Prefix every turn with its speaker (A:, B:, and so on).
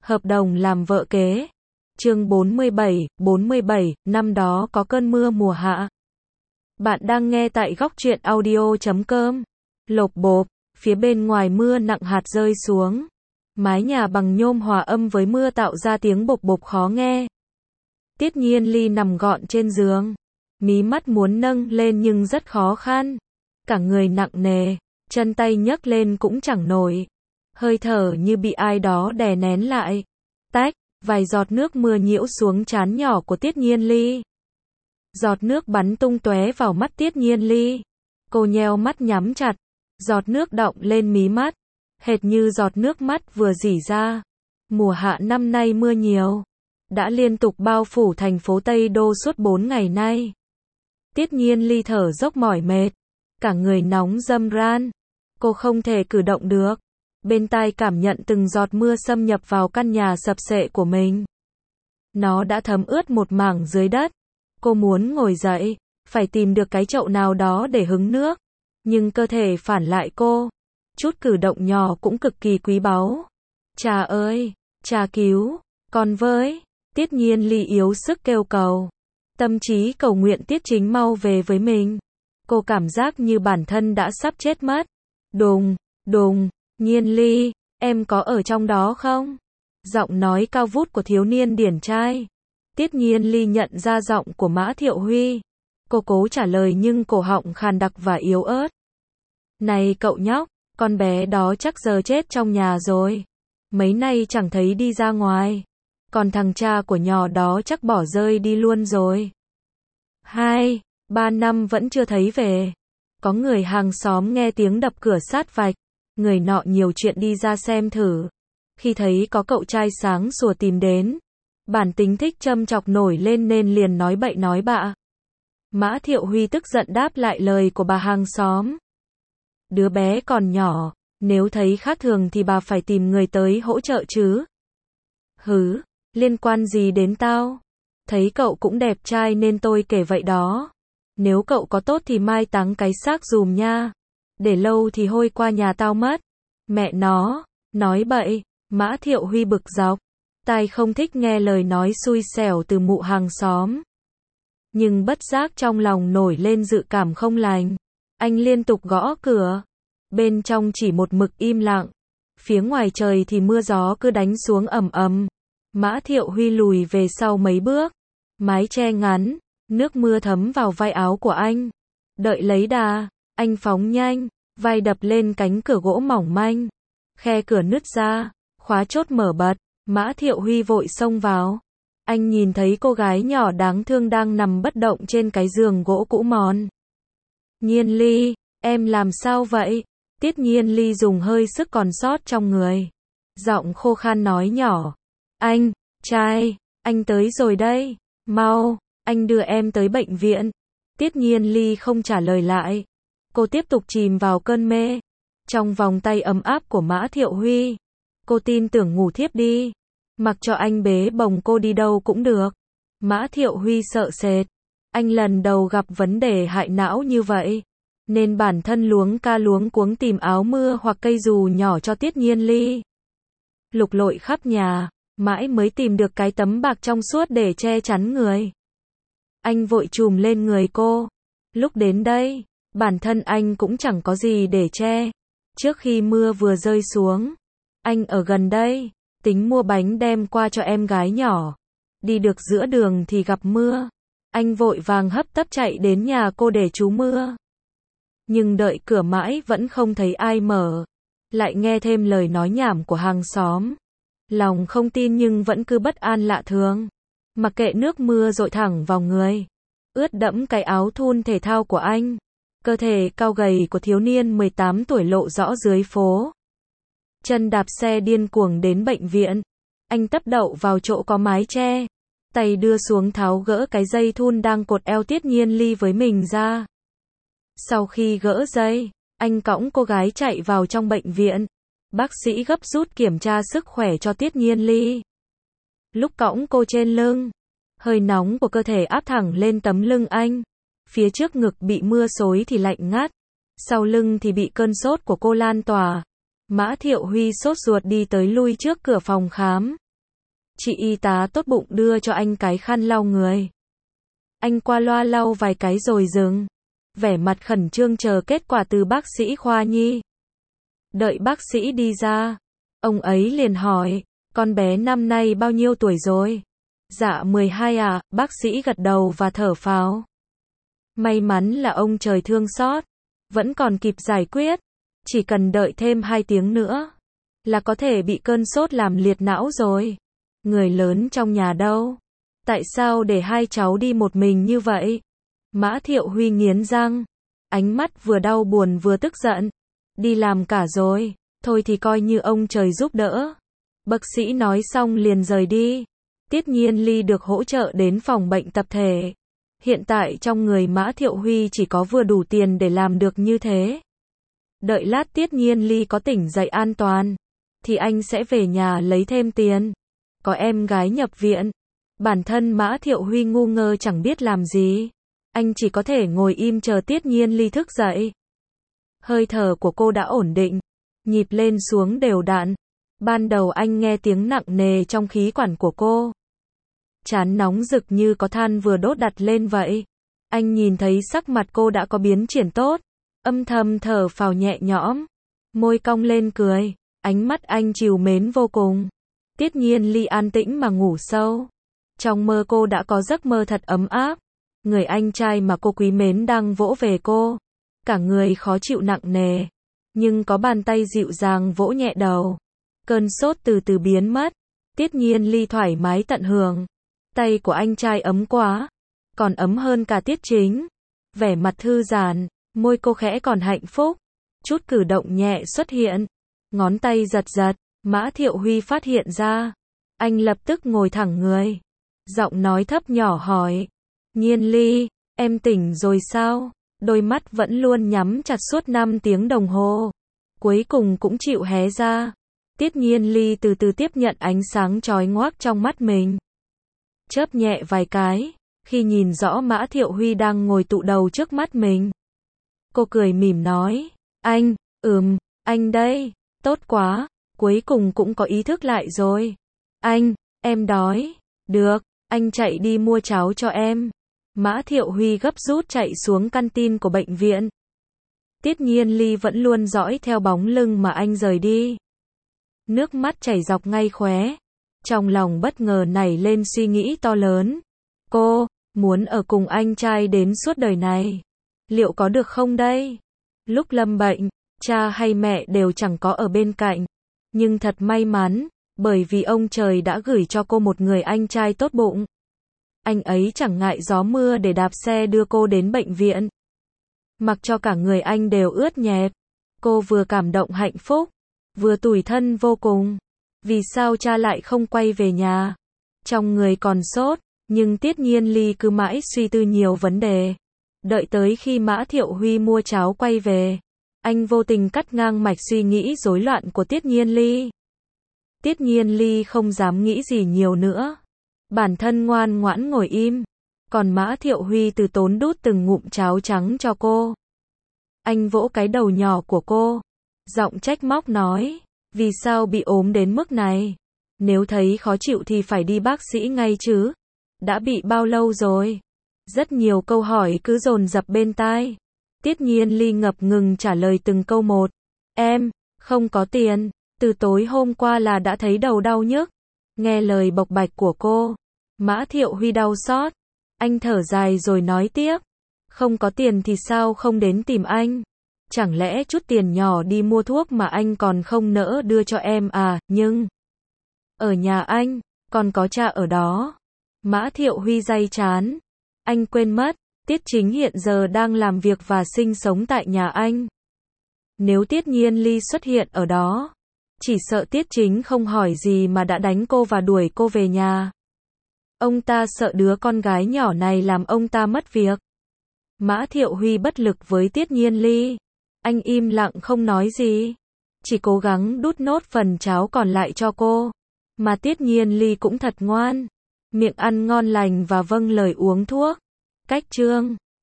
A: Hợp đồng làm vợ kế. Chương 47, năm đó có cơn mưa mùa hạ. Bạn đang nghe tại góc truyện audio.com. Lộp bộp, phía bên ngoài mưa nặng hạt rơi xuống. Mái nhà bằng nhôm hòa âm với mưa tạo ra tiếng bộp bộp khó nghe. Tiết Nhiên Ly nằm gọn trên giường. Mí mắt muốn nâng lên nhưng rất khó khăn. Cả người nặng nề, chân tay nhấc lên cũng chẳng nổi. Hơi thở như bị ai đó đè nén lại. Tách, vài giọt nước mưa nhiễu xuống trán nhỏ của Tiết Nhiên Ly. Giọt nước bắn tung tóe vào mắt Tiết Nhiên Ly. Cô nheo mắt nhắm chặt. Giọt nước đọng lên mí mắt. Hệt như giọt nước mắt vừa rỉ ra. Mùa hạ năm nay mưa nhiều. Đã liên tục bao phủ thành phố Tây Đô suốt 4 ngày nay. Tiết Nhiên Ly thở dốc mỏi mệt. Cả người nóng râm ran. Cô không thể cử động được. Bên tai cảm nhận từng giọt mưa xâm nhập vào căn nhà sập xệ của mình. Nó đã thấm ướt một mảng dưới đất. Cô muốn ngồi dậy, phải tìm được cái chậu nào đó để hứng nước. Nhưng cơ thể phản lại cô. Chút cử động nhỏ cũng cực kỳ quý báu. Cha ơi, cha cứu con với. Tiết Nhiên Ly yếu sức kêu cầu. Tâm trí cầu nguyện Tiết Chính mau về với mình. Cô cảm giác như bản thân đã sắp chết mất. Đùng, đùng, Nhiên Ly, em có ở trong đó không? Giọng nói cao vút của thiếu niên điển trai. Tiết Nhiên Ly nhận ra giọng của Mã Thiệu Huy. Cô cố trả lời nhưng cổ họng khàn đặc và yếu ớt. Này cậu nhóc, con bé đó chắc giờ chết trong nhà rồi. Mấy nay chẳng thấy đi ra ngoài. Còn thằng cha của nhỏ đó chắc bỏ rơi đi luôn rồi. 2-3 năm vẫn chưa thấy về. Có người hàng xóm nghe tiếng đập cửa sát vạch. Người nọ nhiều chuyện đi ra xem thử. Khi thấy có cậu trai sáng sủa tìm đến, bản tính thích châm chọc nổi lên nên liền nói bậy nói bạ. Mã Thiệu Huy tức giận đáp lại lời của bà hàng xóm. Đứa bé còn nhỏ, nếu thấy khác thường thì bà phải tìm người tới hỗ trợ chứ. Hứ, liên quan gì đến tao? Thấy cậu cũng đẹp trai nên tôi kể vậy đó. Nếu cậu có tốt thì mai táng cái xác dùm nha. Để lâu thì hôi qua nhà tao mất. Mẹ nó, nói bậy. Mã Thiệu Huy bực dọc. Tai không thích nghe lời nói xui xẻo từ mụ hàng xóm. Nhưng bất giác trong lòng nổi lên dự cảm không lành. Anh liên tục gõ cửa. Bên trong chỉ một mực im lặng. Phía ngoài trời thì mưa gió cứ đánh xuống ầm ầm. Mã Thiệu Huy lùi về sau mấy bước. Mái che ngắn, nước mưa thấm vào vai áo của anh. Đợi lấy đà, anh phóng nhanh, vai đập lên cánh cửa gỗ mỏng manh. Khe cửa nứt ra, khóa chốt mở bật. Mã Thiệu Huy vội xông vào. Anh nhìn thấy cô gái nhỏ đáng thương đang nằm bất động trên cái giường gỗ cũ mòn. Nhiên Ly, em làm sao vậy? Tiết Nhiên Ly dùng hơi sức còn sót trong người. Giọng khô khan nói nhỏ. Anh, trai, anh tới rồi đây. Mau, anh đưa em tới bệnh viện. Tiết Nhiên Ly không trả lời lại. Cô tiếp tục chìm vào cơn mê. Trong vòng tay ấm áp của Mã Thiệu Huy. Cô tin tưởng ngủ thiếp đi. Mặc cho anh bế bồng cô đi đâu cũng được. Mã Thiệu Huy sợ sệt. Anh lần đầu gặp vấn đề hại não như vậy. Nên bản thân luống ca luống cuống tìm áo mưa hoặc cây dù nhỏ cho Tiết Nhiên Ly. Lục lội khắp nhà. Mãi mới tìm được cái tấm bạc trong suốt để che chắn người. Anh vội trùm lên người cô. Lúc đến đây, bản thân anh cũng chẳng có gì để che. Trước khi mưa vừa rơi xuống, anh ở gần đây, tính mua bánh đem qua cho em gái nhỏ. Đi được giữa đường thì gặp mưa. Anh vội vàng hấp tấp chạy đến nhà cô để trú mưa. Nhưng đợi cửa mãi vẫn không thấy ai mở. Lại nghe thêm lời nói nhảm của hàng xóm. Lòng không tin nhưng vẫn cứ bất an lạ thường. Mặc kệ nước mưa dội thẳng vào người. Ướt đẫm cái áo thun thể thao của anh. Cơ thể cao gầy của thiếu niên 18 tuổi lộ rõ dưới phố. Chân đạp xe điên cuồng đến bệnh viện. Anh tấp đậu vào chỗ có mái che. Tay đưa xuống tháo gỡ cái dây thun đang cột eo Tiết Nhiên Ly với mình ra. Sau khi gỡ dây, anh cõng cô gái chạy vào trong bệnh viện. Bác sĩ gấp rút kiểm tra sức khỏe cho Tiết Nhiên Ly. Lúc cõng cô trên lưng, hơi nóng của cơ thể áp thẳng lên tấm lưng anh. Phía trước ngực bị mưa xối thì lạnh ngắt. Sau lưng thì bị cơn sốt của cô lan tỏa. Mã Thiệu Huy sốt ruột đi tới lui trước cửa phòng khám. Chị y tá tốt bụng đưa cho anh cái khăn lau người. Anh qua loa lau vài cái rồi dừng. Vẻ mặt khẩn trương chờ kết quả từ bác sĩ khoa nhi. Đợi bác sĩ đi ra, ông ấy liền hỏi, con bé năm nay bao nhiêu tuổi rồi? Dạ 12 à, bác sĩ gật đầu và thở phào. May mắn là ông trời thương xót, vẫn còn kịp giải quyết, chỉ cần đợi thêm 2 tiếng nữa, là có thể bị cơn sốt làm liệt não rồi. Người lớn trong nhà đâu? Tại sao để hai cháu đi một mình như vậy? Mã Thiệu Huy nghiến răng, ánh mắt vừa đau buồn vừa tức giận. Đi làm cả rồi, thôi thì coi như ông trời giúp đỡ. Bác sĩ nói xong liền rời đi. Tiết Nhiên Ly được hỗ trợ đến phòng bệnh tập thể. Hiện tại trong người Mã Thiệu Huy chỉ có vừa đủ tiền để làm được như thế. Đợi lát Tiết Nhiên Ly có tỉnh dậy an toàn, thì anh sẽ về nhà lấy thêm tiền. Có em gái nhập viện, bản thân Mã Thiệu Huy ngu ngơ chẳng biết làm gì. Anh chỉ có thể ngồi im chờ Tiết Nhiên Ly thức dậy. Hơi thở của cô đã ổn định, nhịp lên xuống đều đặn. Ban đầu anh nghe tiếng nặng nề trong khí quản của cô. Trán nóng rực như có than vừa đốt đặt lên vậy. Anh nhìn thấy sắc mặt cô đã có biến chuyển tốt, âm thầm thở phào nhẹ nhõm, môi cong lên cười, ánh mắt anh trìu mến vô cùng. Tiết Nhiên Ly an tĩnh mà ngủ sâu. Trong mơ cô đã có giấc mơ thật ấm áp. Người anh trai mà cô quý mến đang vỗ về cô. Cả người khó chịu nặng nề, nhưng có bàn tay dịu dàng vỗ nhẹ đầu. Cơn sốt từ từ biến mất. Tiết Nhiên Ly thoải mái tận hưởng. Tay của anh trai ấm quá, còn ấm hơn cả Tiết Chính. Vẻ mặt thư giãn, môi cô khẽ còn hạnh phúc. Chút cử động nhẹ xuất hiện, ngón tay giật giật. Mã Thiệu Huy phát hiện ra, anh lập tức ngồi thẳng người, giọng nói thấp nhỏ hỏi, Nhiên Ly, em tỉnh rồi sao? Đôi mắt vẫn luôn nhắm chặt suốt 5 tiếng đồng hồ, cuối cùng cũng chịu hé ra. Tiết Nhiên Ly từ từ tiếp nhận ánh sáng chói ngoác trong mắt mình, chớp nhẹ vài cái, khi nhìn rõ Mã Thiệu Huy đang ngồi tụ đầu trước mắt mình. Cô cười mỉm nói, anh đây, tốt quá. Cuối cùng cũng có ý thức lại rồi. Anh, em đói. Được, anh chạy đi mua cháo cho em. Mã Thiệu Huy gấp rút chạy xuống canteen của bệnh viện. Tiết Nhiên Ly vẫn luôn dõi theo bóng lưng mà anh rời đi. Nước mắt chảy dọc ngay khóe. Trong lòng bất ngờ nảy lên suy nghĩ to lớn. Cô, muốn ở cùng anh trai đến suốt đời này. Liệu có được không đây? Lúc lâm bệnh, cha hay mẹ đều chẳng có ở bên cạnh. Nhưng thật may mắn, bởi vì ông trời đã gửi cho cô một người anh trai tốt bụng. Anh ấy chẳng ngại gió mưa để đạp xe đưa cô đến bệnh viện. Mặc cho cả người anh đều ướt nhẹp. Cô vừa cảm động hạnh phúc, vừa tủi thân vô cùng. Vì sao cha lại không quay về nhà? Trong người còn sốt, nhưng Tiết Nhiên Ly cứ mãi suy tư nhiều vấn đề. Đợi tới khi Mã Thiệu Huy mua cháo quay về, anh vô tình cắt ngang mạch suy nghĩ rối loạn của Tiết Nhiên Ly. Tiết Nhiên Ly không dám nghĩ gì nhiều nữa. Bản thân ngoan ngoãn ngồi im. Còn Mã Thiệu Huy từ tốn đút từng ngụm cháo trắng cho cô. Anh vỗ cái đầu nhỏ của cô, giọng trách móc nói, vì sao bị ốm đến mức này? Nếu thấy khó chịu thì phải đi bác sĩ ngay chứ. Đã bị bao lâu rồi? Rất nhiều câu hỏi cứ dồn dập bên tai. Tiết Nhiên Ly ngập ngừng trả lời từng câu một. Em, không có tiền, từ tối hôm qua là đã thấy đầu đau nhức. Nghe lời bộc bạch của cô, Mã Thiệu Huy đau xót. Anh thở dài rồi nói tiếp. Không có tiền thì sao không đến tìm anh? Chẳng lẽ chút tiền nhỏ đi mua thuốc mà anh còn không nỡ đưa cho em à? Nhưng ở nhà anh, còn có cha ở đó. Mã Thiệu Huy day chán. Anh quên mất, Tiết Chính hiện giờ đang làm việc và sinh sống tại nhà anh. Nếu Tiết Nhiên Ly xuất hiện ở đó, chỉ sợ Tiết Chính không hỏi gì mà đã đánh cô và đuổi cô về nhà. Ông ta sợ đứa con gái nhỏ này làm ông ta mất việc. Mã Thiệu Huy bất lực với Tiết Nhiên Ly. Anh im lặng không nói gì, chỉ cố gắng đút nốt phần cháo còn lại cho cô. Mà Tiết Nhiên Ly cũng thật ngoan, miệng ăn ngon lành và vâng lời uống thuốc. Cách chương